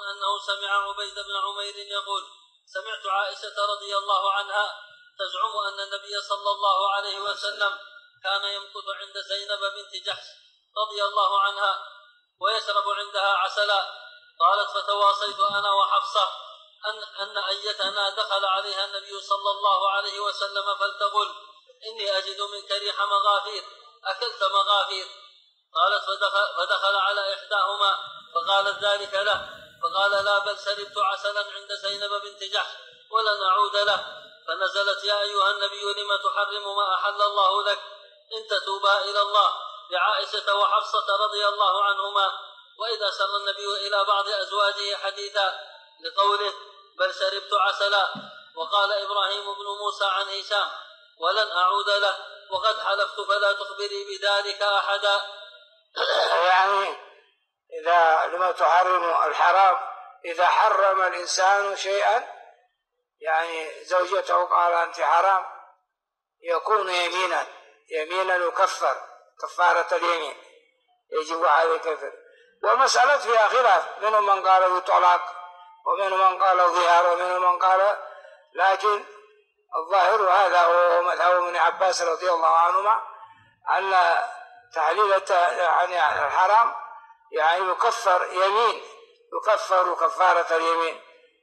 أنه سمع عبيد بن عمير يقول: سمعت عائشة رضي الله عنها تزعم أن النبي صلى الله عليه وسلم كان يمكث عند زينب بنت جحش رضي الله عنها ويشرب عندها عسلا. قالت: فتواصيت أنا وحفصة أن أيتنا دخل عليها النبي صلى الله عليه وسلم فلتقل: إني أجد منك ريح مغافير، أكلت مغافير؟ قالت: فدخل على إحداهما فقالت ذلك له، فقال: لا، بل شربت عسلا عند زينب بنت جحش ولن أعود له. فنزلت: يا أيها النبي لم تحرم ما أحل الله لك إن تتوبا إلى الله، لعائشة وحفصة رضي الله عنهما. وإذا سر النبي إلى بعض أزواجه حديثا لقوله: بل شربت عسلا. وقال إبراهيم بن موسى عن هشام: ولن أعود له، وقد حلفت فلا تخبري بذلك أحدا. يعني إذا لما تحرم الحرام، إذا حرم الإنسان شيئا يعني زوجته قال أنت حرام، يكون يمينا يكفر كفارة اليمين، يجب عليه كفر. والمسألة فيها خلاف، منهم من قال يطلق ومنهم من قال ظهار ومنهم من قال، لكن الظاهر هذا هو مذهب ابن عباس رضي الله عنهما أن تحليل يعني الحرام يعني يكفر يمين، يكفر كفارة اليمين.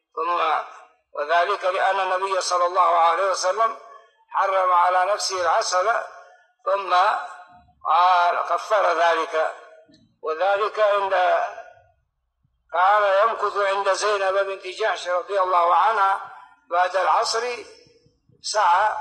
وذلك لأن النبي صلى الله عليه وسلم حرم على نفسه العسل ثم قال كفر ذلك. وذلك عند كان يمكث عند زينب بنت جحش رضي الله عنها بعد العصر ساعة،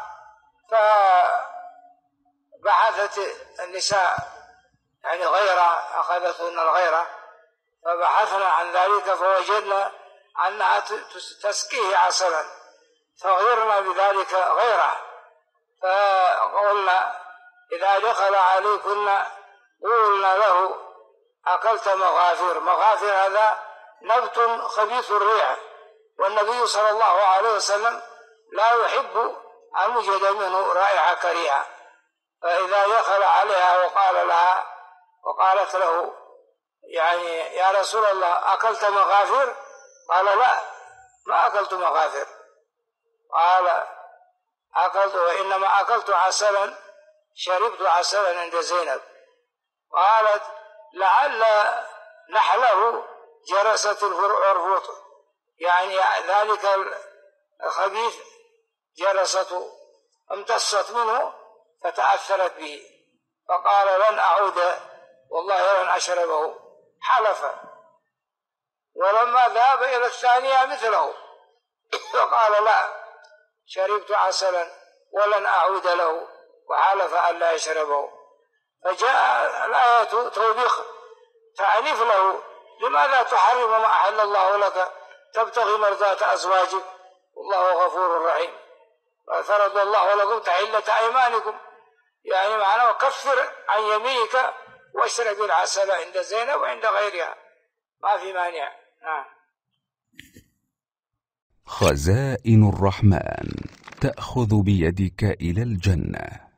فبحثت النساء يعني غيرة، أخذتهن الغيرة، فبحثنا عن ذلك فوجدنا أنها تسقيه عسلا، فغيرنا بذلك غيره. فقلنا: إذا دخل عليكن قولنا له: أكلت مغافير. مغافير هذا نبت خبيث الريح، والنبي صلى الله عليه وسلم لا يحب أن يوجد منه رائحة كريهة. فإذا دخل عليها وقال لها وقالت له يعني: يا رسول الله أكلت مغافير؟ قال: لا، ما أكلت مغافير. قال: أكلت، وإنما أكلت عسلا، شربت عسلا عند زينب. قالت: لعل نحله جرست العرفوط، يعني ذلك الخبيث جرسته امتصت منه فتأثرت به. فقال: لن أعود والله لن أشربه. حلف، ولما ذهب إلى الثانية مثله فقال: لا، شربت عسلا ولن أعود له، وحلف أن لا يشربه. فجاء الآية توبيخ تعنيف له: لماذا تحرم ما أحل الله لك تبتغي مرضات أزواجك والله غفور رحيم، فرض الله لكم تحلة أيمانكم، يعني معناه كفر عن يمينك واشرب العسل عند زينب وعند غيرها، ما في مانع. خزائن الرحمن تأخذ بيدك إلى الجنة.